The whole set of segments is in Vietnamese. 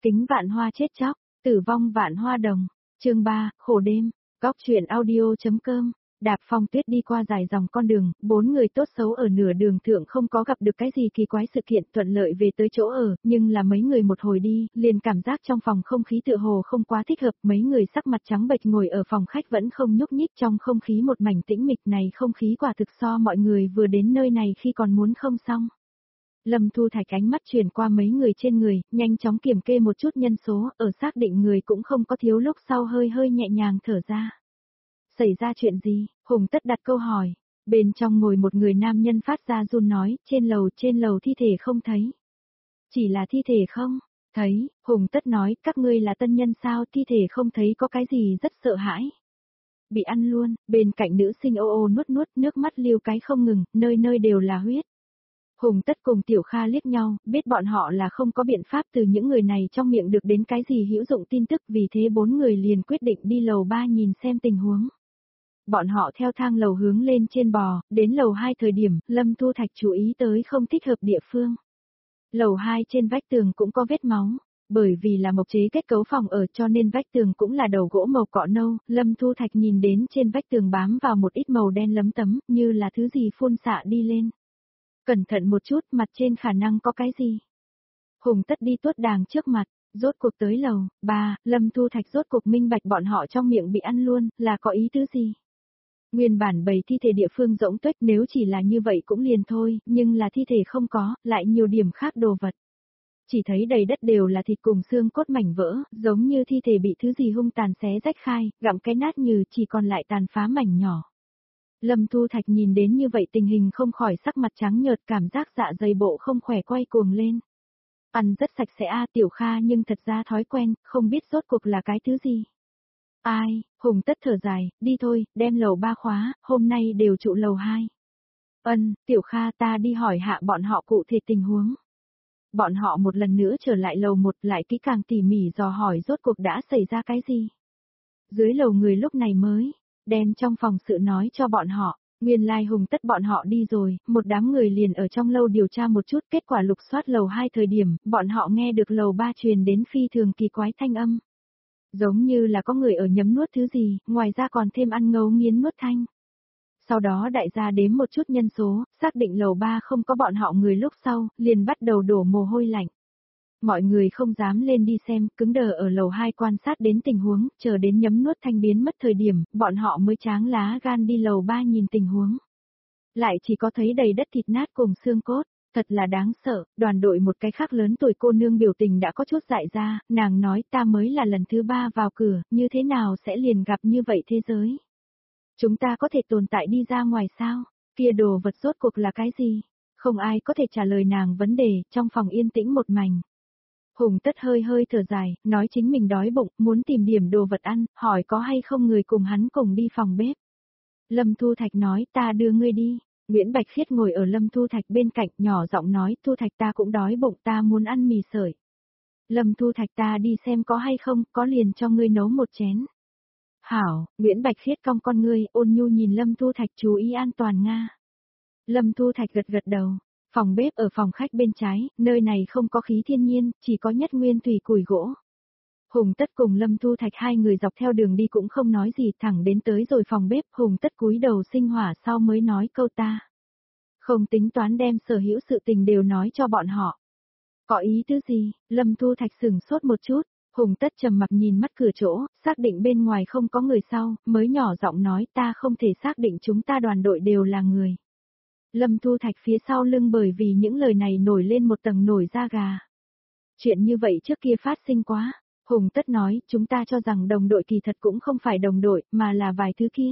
Kính vạn hoa chết chóc, tử vong vạn hoa đồng. Chương 3, khổ đêm. Góc truyện audio.com. Đạp Phong Tuyết đi qua dài dòng con đường, bốn người tốt xấu ở nửa đường thượng không có gặp được cái gì kỳ quái sự kiện thuận lợi về tới chỗ ở, nhưng là mấy người một hồi đi, liền cảm giác trong phòng không khí tựa hồ không quá thích hợp, mấy người sắc mặt trắng bệch ngồi ở phòng khách vẫn không nhúc nhích, trong không khí một mảnh tĩnh mịch, này không khí quả thực so mọi người vừa đến nơi này khi còn muốn không xong. Lâm Thu Thạch ánh mắt chuyển qua mấy người trên người, nhanh chóng kiểm kê một chút nhân số, ở xác định người cũng không có thiếu lúc sau hơi hơi nhẹ nhàng thở ra. Xảy ra chuyện gì? Hùng Tất đặt câu hỏi. Bên trong ngồi một người nam nhân phát ra run nói, trên lầu thi thể không thấy. Chỉ là thi thể không? Thấy, Hùng Tất nói, các ngươi là tân nhân sao, thi thể không thấy có cái gì rất sợ hãi. Bị ăn luôn, bên cạnh nữ sinh ô ô nuốt nuốt, nước mắt lưu cái không ngừng, nơi nơi đều là huyết. Hùng Tất cùng Tiểu Kha liếc nhau, biết bọn họ là không có biện pháp từ những người này trong miệng được đến cái gì hữu dụng tin tức, vì thế bốn người liền quyết định đi lầu 3 nhìn xem tình huống. Bọn họ theo thang lầu hướng lên trên bò, đến lầu 2 thời điểm, Lâm Thu Thạch chú ý tới không thích hợp địa phương. Lầu 2 trên vách tường cũng có vết máu, bởi vì là mộc chế kết cấu phòng ở cho nên vách tường cũng là đầu gỗ màu cọ nâu, Lâm Thu Thạch nhìn đến trên vách tường bám vào một ít màu đen lấm tấm, như là thứ gì phun xạ đi lên. Cẩn thận một chút, mặt trên khả năng có cái gì. Hùng Tất đi tuốt đàng trước mặt, rốt cuộc tới lầu 3, Lâm Thu Thạch rốt cuộc minh bạch bọn họ trong miệng bị ăn luôn, là có ý tứ gì. Nguyên bản bầy thi thể địa phương rỗng tuếch, nếu chỉ là như vậy cũng liền thôi, nhưng là thi thể không có, lại nhiều điểm khác đồ vật. Chỉ thấy đầy đất đều là thịt cùng xương cốt mảnh vỡ, giống như thi thể bị thứ gì hung tàn xé rách khai, gặm cái nát như chỉ còn lại tàn phá mảnh nhỏ. Lâm Thu Thạch nhìn đến như vậy tình hình không khỏi sắc mặt trắng nhợt, cảm giác dạ dày bộ không khỏe quay cuồng lên. Ăn rất sạch sẽ Tiểu Kha, nhưng thật ra thói quen, không biết rốt cuộc là cái thứ gì. Ai, Hùng Tất thở dài, đi thôi, đem lầu 3 khóa, hôm nay đều trụ lầu 2. Tiểu Kha, ta đi hỏi hạ bọn họ cụ thể tình huống. Bọn họ một lần nữa trở lại lầu 1, lại kỹ càng tỉ mỉ dò hỏi rốt cuộc đã xảy ra cái gì. Dưới lầu người lúc này mới đem trong phòng sự nói cho bọn họ. Nguyên lai Hùng Tất bọn họ đi rồi, một đám người liền ở trong lâu điều tra một chút, kết quả lục soát lầu 2 thời điểm, bọn họ nghe được lầu 3 truyền đến phi thường kỳ quái thanh âm. Giống như là có người ở nhấm nuốt thứ gì, ngoài ra còn thêm ăn ngấu nghiến nuốt thanh. Sau đó đại gia đếm một chút nhân số, xác định lầu 3 không có bọn họ người lúc sau, liền bắt đầu đổ mồ hôi lạnh. Mọi người không dám lên đi xem, cứng đờ ở lầu 2 quan sát đến tình huống, chờ đến nhấm nuốt thanh biến mất thời điểm, bọn họ mới tráng lá gan đi lầu 3 nhìn tình huống. Lại chỉ có thấy đầy đất thịt nát cùng xương cốt, thật là đáng sợ, đoàn đội một cái khác lớn tuổi cô nương biểu tình đã có chút dại ra, nàng nói ta mới là lần thứ 3 vào cửa, như thế nào sẽ liền gặp như vậy thế giới. Chúng ta có thể tồn tại đi ra ngoài sao, kia đồ vật rốt cuộc là cái gì, không ai có thể trả lời nàng vấn đề, trong phòng yên tĩnh một mảnh. Hùng Tất hơi hơi thở dài, nói chính mình đói bụng, muốn tìm điểm đồ vật ăn, hỏi có hay không người cùng hắn cùng đi phòng bếp. Lâm Thu Thạch nói ta đưa ngươi đi. Nguyễn Bạch Khiết ngồi ở Lâm Thu Thạch bên cạnh, nhỏ giọng nói, Thu Thạch ta cũng đói bụng, ta muốn ăn mì sợi. Lâm Thu Thạch ta đi xem có hay không, có liền cho ngươi nấu một chén. Hảo, Nguyễn Bạch Khiết cong con ngươi, ôn nhu nhìn Lâm Thu Thạch, chú ý an toàn Nga. Lâm Thu Thạch gật gật đầu. Phòng bếp ở phòng khách bên trái, nơi này không có khí thiên nhiên, chỉ có nhất nguyên thủy củi gỗ. Hùng Tất cùng Lâm Thu Thạch hai người dọc theo đường đi cũng không nói gì, thẳng đến tới rồi phòng bếp, Hùng Tất cúi đầu sinh hỏa sau mới nói câu ta. Không tính toán đem sở hữu sự tình đều nói cho bọn họ. Có ý tứ gì? Lâm Thu Thạch sừng sốt một chút, Hùng Tất trầm mặc nhìn mắt cửa chỗ, xác định bên ngoài không có người sau, mới nhỏ giọng nói ta không thể xác định chúng ta đoàn đội đều là người. Lâm Thu Thạch phía sau lưng bởi vì những lời này nổi lên một tầng nổi da gà. Chuyện như vậy trước kia phát sinh quá. Hùng Tất nói, chúng ta cho rằng đồng đội kỳ thật cũng không phải đồng đội, mà là vài thứ kia.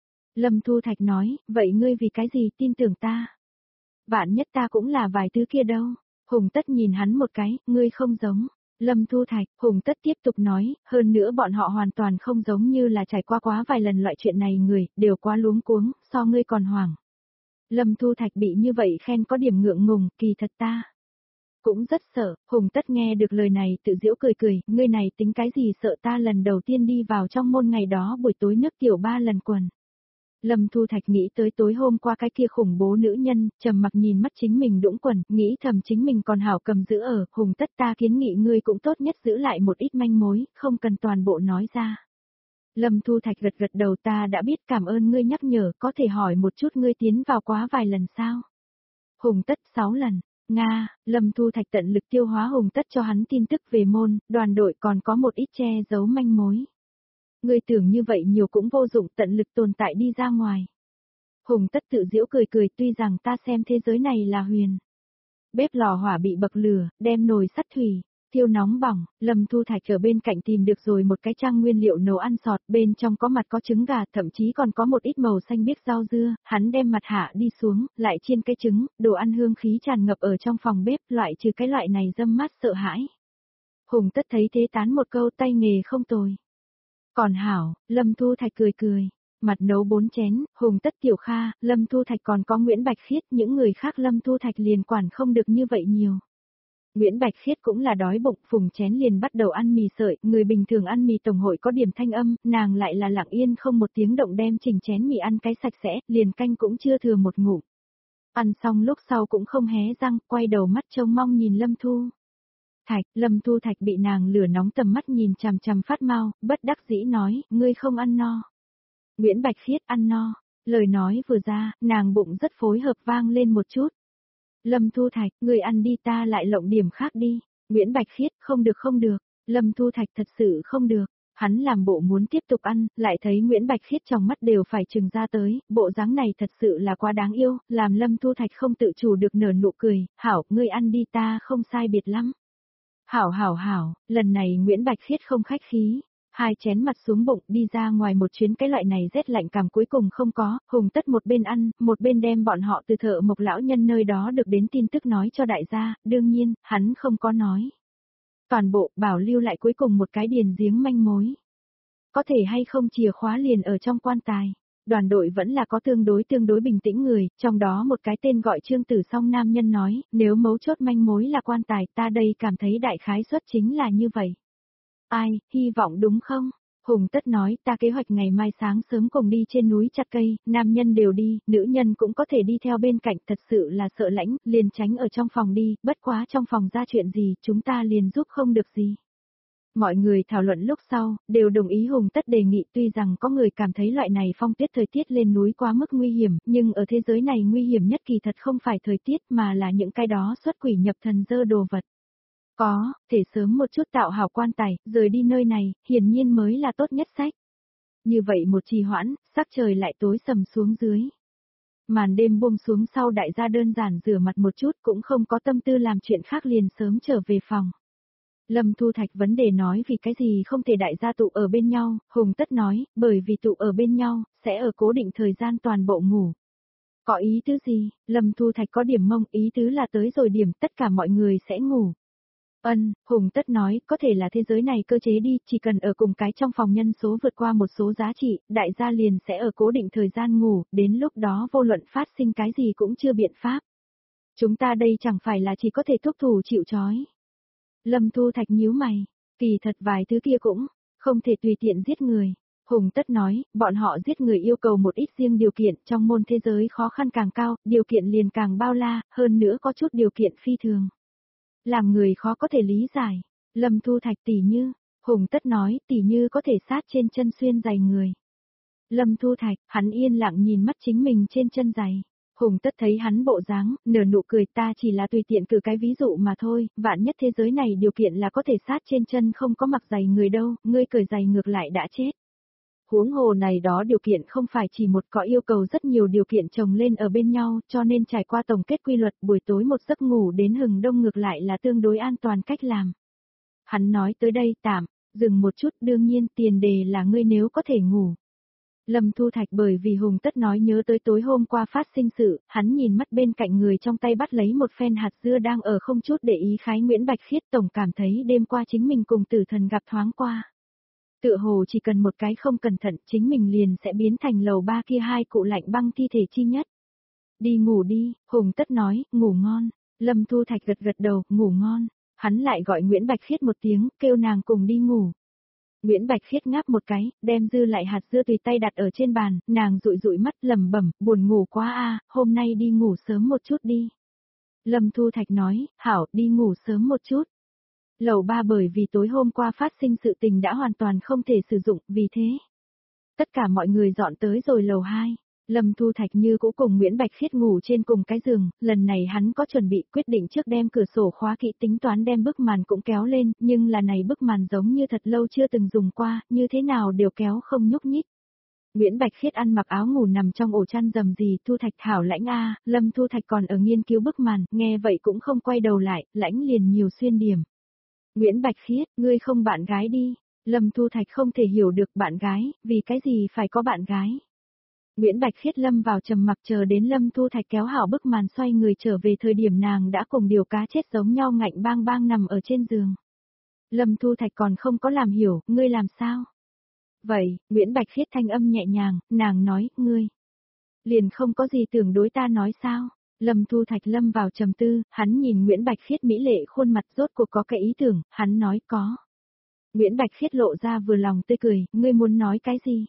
Lâm Thu Thạch nói, vậy ngươi vì cái gì tin tưởng ta? Vạn nhất ta cũng là vài thứ kia đâu. Hùng Tất nhìn hắn một cái, ngươi không giống. Lâm Thu Thạch, Hùng Tất tiếp tục nói, hơn nữa bọn họ hoàn toàn không giống như là trải qua quá vài lần loại chuyện này người, đều quá luống cuống, so ngươi còn hoảng. Lâm Thu Thạch bị như vậy khen có điểm ngượng ngùng, kỳ thật ta cũng rất sợ. Hùng Tất nghe được lời này tự giễu cười cười, ngươi này tính cái gì sợ ta lần đầu tiên đi vào trong môn ngày đó buổi tối nước tiểu 3 lần quần. Lâm Thu Thạch nghĩ tới tối hôm qua cái kia khủng bố nữ nhân, trầm mặc nhìn mắt chính mình đũng quần, nghĩ thầm chính mình còn hảo cầm giữ ở, Hùng Tất ta kiến nghị ngươi cũng tốt nhất giữ lại một ít manh mối, không cần toàn bộ nói ra. Lâm Thu Thạch gật gật đầu ta đã biết cảm ơn ngươi nhắc nhở, có thể hỏi một chút ngươi tiến vào quá vài lần sao? Hùng Tất 6 lần. Nga, Lâm Thu Thạch tận lực tiêu hóa Hùng Tất cho hắn tin tức về môn, đoàn đội còn có một ít che giấu manh mối. Ngươi tưởng như vậy nhiều cũng vô dụng tận lực tồn tại đi ra ngoài. Hùng Tất tự giễu cười cười tuy rằng ta xem thế giới này là huyền. Bếp lò hỏa bị bậc lửa, đem nồi sắt thủy, thiêu nóng bỏng, Lâm Thu Thạch ở bên cạnh tìm được rồi một cái trang nguyên liệu nấu ăn sọt, bên trong có mặt có trứng gà, thậm chí còn có một ít màu xanh biếc rau dưa, hắn đem mặt hạ đi xuống, lại chiên cái trứng, đồ ăn hương khí tràn ngập ở trong phòng bếp, loại trừ cái loại này dâm mát sợ hãi. Hùng Tất thấy thế tán một câu tay nghề không tồi. Còn hảo, Lâm Thu Thạch cười cười. Mặt nấu 4 chén, Hùng Tất Tiểu Kha, Lâm Thu Thạch còn có Nguyễn Bạch Khiết, những người khác Lâm Thu Thạch liền quản không được như vậy nhiều. Nguyễn Bạch Khiết cũng là đói bụng, phùng chén liền bắt đầu ăn mì sợi, người bình thường ăn mì tổng hội có điểm thanh âm, nàng lại là lặng yên không một tiếng động đem chỉnh chén mì ăn cái sạch sẽ, liền canh cũng chưa thừa một ngụm. Ăn xong lúc sau cũng không hé răng, quay đầu mắt trông mong nhìn Lâm Thu Thạch, Lâm Thu Thạch bị nàng lửa nóng tầm mắt nhìn chằm chằm phát mau, bất đắc dĩ nói, ngươi không ăn no. Nguyễn Bạch Khiết ăn no, lời nói vừa ra, nàng bụng rất phối hợp vang lên một chút. Lâm Thu Thạch, ngươi ăn đi ta lại lộng điểm khác đi. Nguyễn Bạch Khiết, không được không được. Lâm Thu Thạch thật sự không được. Hắn làm bộ muốn tiếp tục ăn, lại thấy Nguyễn Bạch Khiết trong mắt đều phải trừng ra tới, bộ dáng này thật sự là quá đáng yêu, làm Lâm Thu Thạch không tự chủ được nở nụ cười, hảo, ngươi ăn đi ta không sai biệt lắm. Hảo hảo hảo, lần này Nguyễn Bạch Khiết không khách khí. Hai chén mặt xuống bụng đi ra ngoài một chuyến cái loại này rét lạnh cảm cuối cùng không có, Hùng Tất một bên ăn, một bên đem bọn họ từ Thợ Mộc lão nhân nơi đó được đến tin tức nói cho đại gia, đương nhiên, hắn không có nói. Toàn bộ bảo lưu lại cuối cùng một cái điền giếng manh mối. Có thể hay không chìa khóa liền ở trong quan tài. Đoàn đội vẫn là có tương đối bình tĩnh người, trong đó một cái tên gọi Trương Tử Song nam nhân nói, nếu mấu chốt manh mối là quan tài ta đây cảm thấy đại khái suất chính là như vậy. Ai, hy vọng đúng không? Hùng Tất nói ta kế hoạch ngày mai sáng sớm cùng đi trên núi chặt cây, nam nhân đều đi, nữ nhân cũng có thể đi theo bên cạnh thật sự là sợ lãnh, liền tránh ở trong phòng đi, bất quá trong phòng ra chuyện gì chúng ta liền giúp không được gì. Mọi người thảo luận lúc sau, đều đồng ý Hùng Tất đề nghị tuy rằng có người cảm thấy loại này phong tuyết thời tiết lên núi quá mức nguy hiểm, nhưng ở thế giới này nguy hiểm nhất kỳ thật không phải thời tiết mà là những cái đó xuất quỷ nhập thần dơ đồ vật. Có, thể sớm một chút tạo hảo quan tài, rời đi nơi này, hiển nhiên mới là tốt nhất sách. Như vậy một trì hoãn, sắc trời lại tối sầm xuống dưới. Màn đêm buông xuống sau đại gia đơn giản rửa mặt một chút cũng không có tâm tư làm chuyện khác liền sớm trở về phòng. Lâm Thu Thạch vấn đề nói vì cái gì không thể đại gia tụ ở bên nhau, Hùng Tất nói, bởi vì tụ ở bên nhau, sẽ ở cố định thời gian toàn bộ ngủ. Có ý tứ gì, Lâm Thu Thạch có điểm mông, ý tứ là tới rồi điểm tất cả mọi người sẽ ngủ. Hùng Tất nói, có thể là thế giới này cơ chế đi, chỉ cần ở cùng cái trong phòng nhân số vượt qua một số giá trị, đại gia liền sẽ ở cố định thời gian ngủ, đến lúc đó vô luận phát sinh cái gì cũng chưa biện pháp. Chúng ta đây chẳng phải là chỉ có thể thúc thủ chịu trói. Lâm Thu Thạch nhíu mày, kỳ thật vài thứ kia cũng, không thể tùy tiện giết người. Hùng Tất nói, bọn họ giết người yêu cầu một ít riêng điều kiện, trong môn thế giới khó khăn càng cao, điều kiện liền càng bao la, hơn nữa có chút điều kiện phi thường. Làm người khó có thể lý giải. Lâm Thu Thạch tỉ như, Hùng Tất nói tỉ như có thể sát trên chân xuyên giày người. Lâm Thu Thạch, hắn yên lặng nhìn mắt chính mình trên chân giày. Hùng Tất thấy hắn bộ dáng, nở nụ cười ta chỉ là tùy tiện cử cái ví dụ mà thôi, vạn nhất thế giới này điều kiện là có thể sát trên chân không có mặc giày người đâu, ngươi cởi giày ngược lại đã chết. Huống hồ này đó điều kiện không phải chỉ một có yêu cầu rất nhiều điều kiện chồng lên ở bên nhau, cho nên trải qua tổng kết quy luật buổi tối một giấc ngủ đến hừng đông ngược lại là tương đối an toàn cách làm. Hắn nói tới đây tạm, dừng một chút đương nhiên tiền đề là ngươi nếu có thể ngủ. Lâm Thu Thạch bởi vì Hùng Tất nói nhớ tới tối hôm qua phát sinh sự, hắn nhìn mắt bên cạnh người trong tay bắt lấy một phen hạt dưa đang ở không chút để ý khái Nguyễn Bạch Khiết tổng cảm thấy đêm qua chính mình cùng tử thần gặp thoáng qua. Tựa hồ chỉ cần một cái không cẩn thận chính mình liền sẽ biến thành lầu ba kia hai cụ lạnh băng thi thể chi nhất. Đi ngủ đi, Hùng Tất nói, ngủ ngon. Lâm Thu Thạch gật gật đầu, ngủ ngon. Hắn lại gọi Nguyễn Bạch Khiết một tiếng, kêu nàng cùng đi ngủ. Nguyễn Bạch Khiết ngáp một cái, đem dư lại hạt dưa tùy tay đặt ở trên bàn, nàng dụi dụi mắt lẩm bẩm, buồn ngủ quá a, hôm nay đi ngủ sớm một chút đi. Lâm Thu Thạch nói, hảo, đi ngủ sớm một chút. Lầu 3 bởi vì tối hôm qua phát sinh sự tình đã hoàn toàn không thể sử dụng, vì thế. Tất cả mọi người dọn tới rồi lầu 2. Lâm Thu Thạch như cũ cùng Nguyễn Bạch Khiết ngủ trên cùng cái giường, lần này hắn có chuẩn bị quyết định trước đem cửa sổ khóa kỹ tính toán đem bức màn cũng kéo lên, nhưng là này bức màn giống như thật lâu chưa từng dùng qua, như thế nào đều kéo không nhúc nhích. Nguyễn Bạch Khiết ăn mặc áo ngủ nằm trong ổ chăn dầm gì, Thu Thạch thảo lãnh a, Lâm Thu Thạch còn ở nghiên cứu bức màn, nghe vậy cũng không quay đầu lại, lãnh liền nhiều xuyên điểm. Nguyễn Bạch Khiết, ngươi không bạn gái đi. Lâm Thu Thạch không thể hiểu được bạn gái, vì cái gì phải có bạn gái. Nguyễn Bạch Khiết lâm vào trầm mặc chờ đến Lâm Thu Thạch kéo hảo bức màn xoay người trở về thời điểm nàng đã cùng điều cá chết giống nhau ngạnh bang bang nằm ở trên giường. Lâm Thu Thạch còn không có làm hiểu, ngươi làm sao? Vậy, Nguyễn Bạch Khiết thanh âm nhẹ nhàng, nàng nói, ngươi. Liền không có gì tưởng đối ta nói sao? Lâm Thu Thạch lâm vào trầm tư, hắn nhìn Nguyễn Bạch Khiết mỹ lệ khuôn mặt rốt cuộc có cái ý tưởng, hắn nói có. Nguyễn Bạch Khiết lộ ra vừa lòng tươi cười, ngươi muốn nói cái gì?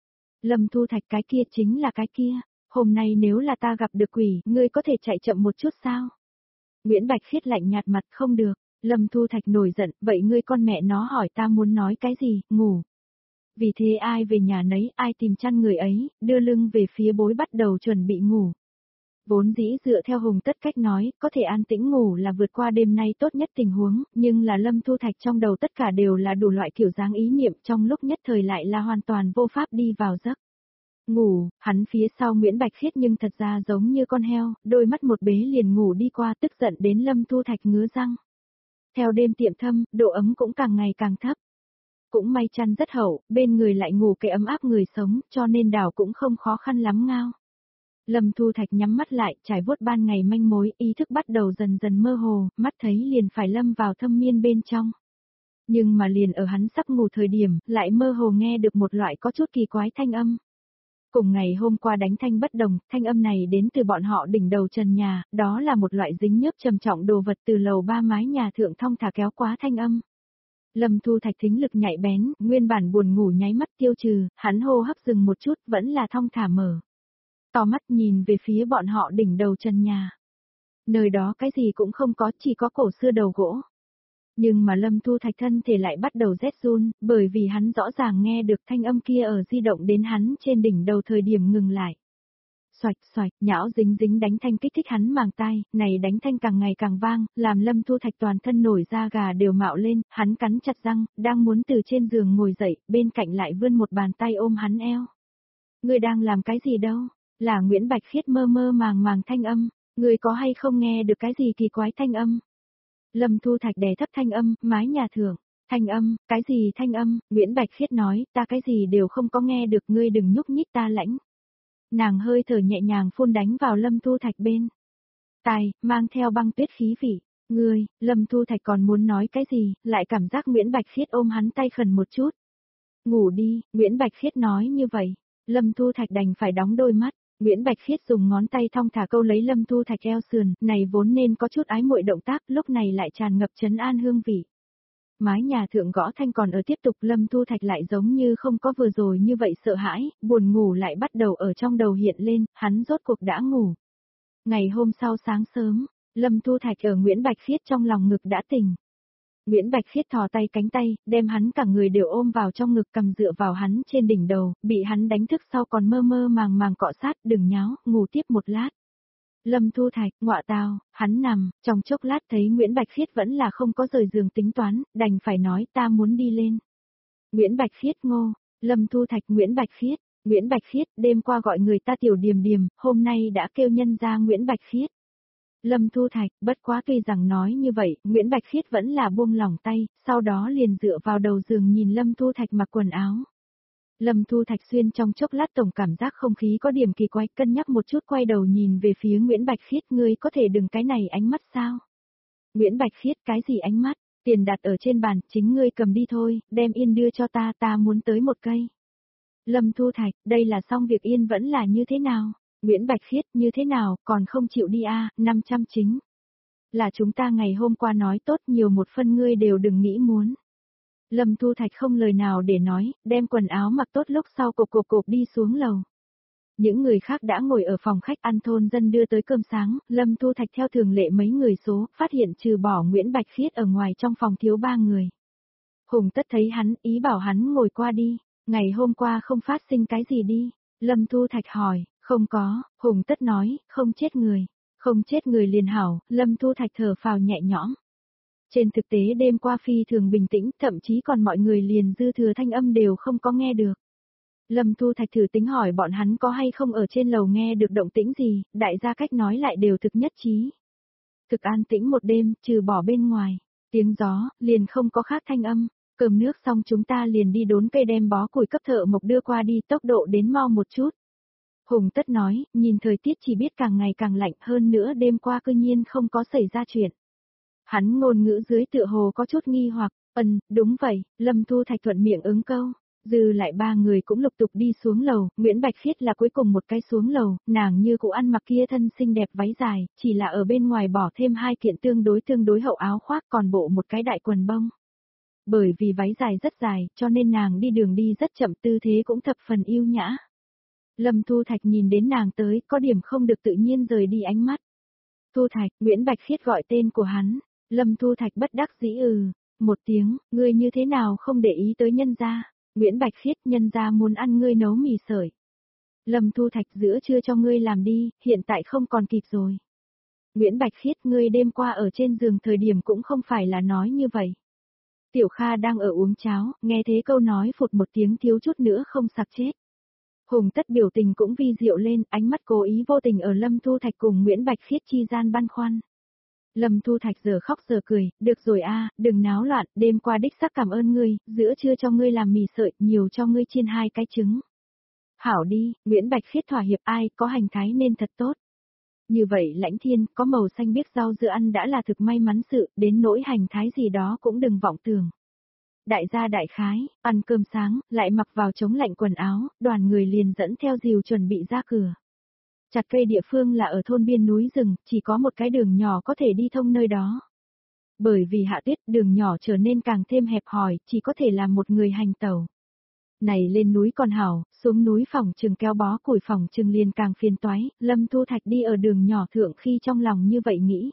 Lâm Thu Thạch cái kia chính là cái kia, hôm nay nếu là ta gặp được quỷ, ngươi có thể chạy chậm một chút sao? Nguyễn Bạch Khiết lạnh nhạt mặt không được, Lâm Thu Thạch nổi giận, vậy ngươi con mẹ nó hỏi ta muốn nói cái gì, ngủ. Vì thế ai về nhà nấy, ai tìm chăn người ấy, đưa lưng về phía bối bắt đầu chuẩn bị ngủ. Vốn dĩ dựa theo Hùng Tất cách nói, có thể an tĩnh ngủ là vượt qua đêm nay tốt nhất tình huống, nhưng là Lâm Thu Thạch trong đầu tất cả đều là đủ loại kiểu dáng ý niệm trong lúc nhất thời lại là hoàn toàn vô pháp đi vào giấc. Ngủ, hắn phía sau Nguyễn Bạch Khiết nhưng thật ra giống như con heo, đôi mắt một bế liền ngủ đi qua tức giận đến Lâm Thu Thạch ngứa răng. Theo đêm tiệm thâm, độ ấm cũng càng ngày càng thấp. Cũng may chăn rất hậu, bên người lại ngủ cái ấm áp người sống, cho nên đảo cũng không khó khăn lắm ngao. Lâm Thu Thạch nhắm mắt lại, trải vuốt ban ngày manh mối, ý thức bắt đầu dần dần mơ hồ, mắt thấy liền phải lâm vào thâm miên bên trong. Nhưng mà liền ở hắn sắp ngủ thời điểm, lại mơ hồ nghe được một loại có chút kỳ quái thanh âm. Cùng ngày hôm qua đánh thanh bất đồng, thanh âm này đến từ bọn họ đỉnh đầu trần nhà, đó là một loại dính nhớp trầm trọng đồ vật từ lầu 3 mái nhà thượng thong thả kéo quá thanh âm. Lâm Thu Thạch thính lực nhạy bén, nguyên bản buồn ngủ nháy mắt tiêu trừ, hắn hô hấp dừng một chút, vẫn là thong thả mở. To mắt nhìn về phía bọn họ đỉnh đầu trần nhà. Nơi đó cái gì cũng không có, chỉ có cổ xưa đầu gỗ. Nhưng mà Lâm Thu Thạch thân thể lại bắt đầu rét run, bởi vì hắn rõ ràng nghe được thanh âm kia ở di động đến hắn trên đỉnh đầu thời điểm ngừng lại. Xoạch xoạch, nhão dính dính đánh thanh kích thích hắn màng tai, này đánh thanh càng ngày càng vang, làm Lâm Thu Thạch toàn thân nổi da gà đều mạo lên, hắn cắn chặt răng, đang muốn từ trên giường ngồi dậy, bên cạnh lại vươn một bàn tay ôm hắn eo. Ngươi đang làm cái gì đâu? Là Nguyễn Bạch Khiết mơ mơ màng màng thanh âm, ngươi có hay không nghe được cái gì kỳ quái thanh âm? Lâm Thu Thạch đè thấp thanh âm, mái nhà thượng, thanh âm, cái gì thanh âm, Nguyễn Bạch Khiết nói, ta cái gì đều không có nghe được, ngươi đừng nhúc nhích ta lãnh. Nàng hơi thở nhẹ nhàng phun đánh vào Lâm Thu Thạch bên tai, mang theo băng tuyết khí vị. Ngươi, Lâm Thu Thạch còn muốn nói cái gì, lại cảm giác Nguyễn Bạch Khiết ôm hắn tay khẩn một chút. Ngủ đi, Nguyễn Bạch Khiết nói như vậy. Lâm Thu Thạch đành phải đóng đôi mắt. Nguyễn Bạch Khiết dùng ngón tay thong thả câu lấy Lâm Thu Thạch eo sườn, này vốn nên có chút ái muội động tác, lúc này lại tràn ngập trấn an hương vị. Mái nhà thượng gõ thanh còn ở tiếp tục, Lâm Thu Thạch lại giống như không có vừa rồi như vậy sợ hãi, buồn ngủ lại bắt đầu ở trong đầu hiện lên, hắn rốt cuộc đã ngủ. Ngày hôm sau sáng sớm, Lâm Thu Thạch ở Nguyễn Bạch Khiết trong lòng ngực đã tỉnh. Nguyễn Bạch Khiết thò tay cánh tay, đem hắn cả người đều ôm vào trong ngực, cầm dựa vào hắn trên đỉnh đầu, bị hắn đánh thức sau còn mơ mơ màng màng cọ sát, đừng nháo, ngủ tiếp một lát. Lâm Thu Thạch, ngọa tào, hắn nằm, trong chốc lát thấy Nguyễn Bạch Khiết vẫn là không có rời giường tính toán, đành phải nói ta muốn đi lên. Nguyễn Bạch Khiết ngô, Lâm Thu Thạch Nguyễn Bạch Khiết, đêm qua gọi người ta tiểu điềm điềm, hôm nay đã kêu nhân ra Nguyễn Bạch Khiết. Lâm Thu Thạch, bất quá tuy rằng nói như vậy, Nguyễn Bạch Khiết vẫn là buông lỏng tay, sau đó liền dựa vào đầu giường nhìn Lâm Thu Thạch mặc quần áo. Lâm Thu Thạch xuyên trong chốc lát tổng cảm giác không khí có điểm kỳ quái, cân nhắc một chút quay đầu nhìn về phía Nguyễn Bạch Khiết, ngươi có thể đừng cái này ánh mắt sao? Nguyễn Bạch Khiết, cái gì ánh mắt? Tiền đặt ở trên bàn, chính ngươi cầm đi thôi, đem yên đưa cho ta, ta muốn tới một cây. Lâm Thu Thạch, đây là xong việc yên vẫn là như thế nào? Nguyễn Bạch Khiết, như thế nào, còn không chịu đi a, 500 chính. Là chúng ta ngày hôm qua nói tốt nhiều một phân ngươi đều đừng nghĩ muốn. Lâm Thu Thạch không lời nào để nói, đem quần áo mặc tốt lúc sau cộp đi xuống lầu. Những người khác đã ngồi ở phòng khách ăn thôn dân đưa tới cơm sáng, Lâm Thu Thạch theo thường lệ mấy người số, phát hiện trừ bỏ Nguyễn Bạch Khiết ở ngoài trong phòng thiếu 3 người. Hùng Tất thấy hắn, ý bảo hắn ngồi qua đi, ngày hôm qua không phát sinh cái gì đi. Lâm Thu Thạch hỏi, không có, Hùng Tất nói, không chết người. Không chết người liền hảo, Lâm Thu Thạch thở phào nhẹ nhõm. Trên thực tế đêm qua phi thường bình tĩnh, thậm chí còn mọi người liền dư thừa thanh âm đều không có nghe được. Lâm Thu Thạch thử tính hỏi bọn hắn có hay không ở trên lầu nghe được động tĩnh gì, đại gia cách nói lại đều thực nhất trí. Thực an tĩnh một đêm, trừ bỏ bên ngoài, tiếng gió, liền không có khác thanh âm, cơm nước xong chúng ta liền đi đốn cây đem bó củi cấp thợ mộc đưa qua đi, tốc độ đến mau một chút. Hùng Tất nói, nhìn thời tiết chỉ biết càng ngày càng lạnh hơn nữa đêm qua cư nhiên không có xảy ra chuyện. Hắn ngôn ngữ dưới tựa hồ có chút nghi hoặc, đúng vậy, Lâm Thu Thạch thuận miệng ứng câu. Dư lại 3 người cũng lục tục đi xuống lầu, Nguyễn Bạch Khiết là cuối cùng một cái xuống lầu, nàng như cụ ăn mặc kia thân xinh đẹp váy dài, chỉ là ở bên ngoài bỏ thêm 2 kiện tương đối hậu áo khoác còn bộ một cái đại quần bông. Bởi vì váy dài rất dài, cho nên nàng đi đường đi rất chậm, tư thế cũng thập phần yêu nhã. Lâm Thu Thạch nhìn đến nàng tới, có điểm không được tự nhiên rời đi ánh mắt. Thu Thạch, Nguyễn Bạch Khiết gọi tên của hắn, Lâm Thu Thạch bất đắc dĩ một tiếng, ngươi như thế nào không để ý tới nhân gia. Nguyễn Bạch Khiết, nhân gia muốn ăn ngươi nấu mì sợi. Lâm Thu Thạch, giữa trưa cho ngươi làm đi, hiện tại không còn kịp rồi. Nguyễn Bạch Khiết, ngươi đêm qua ở trên giường thời điểm cũng không phải là nói như vậy. Tiểu Kha đang ở uống cháo, nghe thế câu nói phụt một tiếng thiếu chút nữa không sặc chết. Hùng Tất biểu tình cũng vi diệu lên, ánh mắt cố ý vô tình ở Lâm Thu Thạch cùng Nguyễn Bạch Khiết chi gian băn khoăn. Lâm Thu Thạch giờ khóc giờ cười, được rồi đừng náo loạn, đêm qua đích xác cảm ơn ngươi, giữa trưa cho ngươi làm mì sợi, nhiều cho ngươi chiên 2 cái trứng. Hảo đi, Nguyễn Bạch Khiết thỏa hiệp, ai có hành thái nên thật tốt. Như vậy lãnh thiên, có màu xanh biếc rau dưa ăn đã là thực may mắn sự, đến nỗi hành thái gì đó cũng đừng vọng tưởng. Đại gia đại khái, ăn cơm sáng, lại mặc vào chống lạnh quần áo, đoàn người liền dẫn theo rìu chuẩn bị ra cửa. Chặt cây địa phương là ở thôn biên núi rừng, chỉ có một cái đường nhỏ có thể đi thông nơi đó. Bởi vì hạ tuyết, đường nhỏ trở nên càng thêm hẹp hòi, chỉ có thể làm một người hành tẩu. Này lên núi còn hảo, xuống núi phòng trừng kéo bó củi phòng trừng liền càng phiền toái, Lâm Thu Thạch đi ở đường nhỏ thượng khi trong lòng như vậy nghĩ.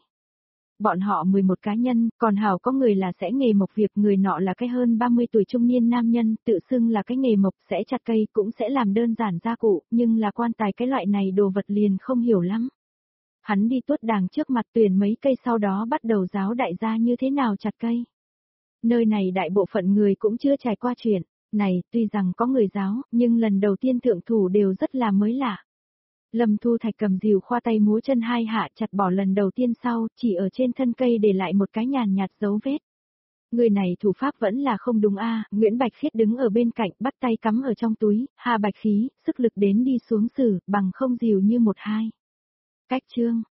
Bọn họ 11 cá nhân, còn hảo có người là sẽ nghề mộc việc, người nọ là cái hơn 30 tuổi trung niên nam nhân, tự xưng là cái nghề mộc, sẽ chặt cây, cũng sẽ làm đơn giản gia cụ, nhưng là quan tài cái loại này đồ vật liền không hiểu lắm. Hắn đi tuốt đàng trước mặt tuyển mấy cây, sau đó bắt đầu giáo đại gia như thế nào chặt cây. Nơi này đại bộ phận người cũng chưa trải qua chuyện này, tuy rằng có người giáo, nhưng lần đầu tiên thượng thủ đều rất là mới lạ. Lâm Thu Thạch cầm rìu khoa tay múa chân 2 hạ chặt bỏ lần đầu tiên sau, chỉ ở trên thân cây để lại một cái nhàn nhạt dấu vết. Người này thủ pháp vẫn là không đúng Nguyễn Bạch Khiết đứng ở bên cạnh bắt tay cắm ở trong túi, hạ bạch khí, sức lực đến đi xuống sử, bằng không rìu như 1-2. Cách chương.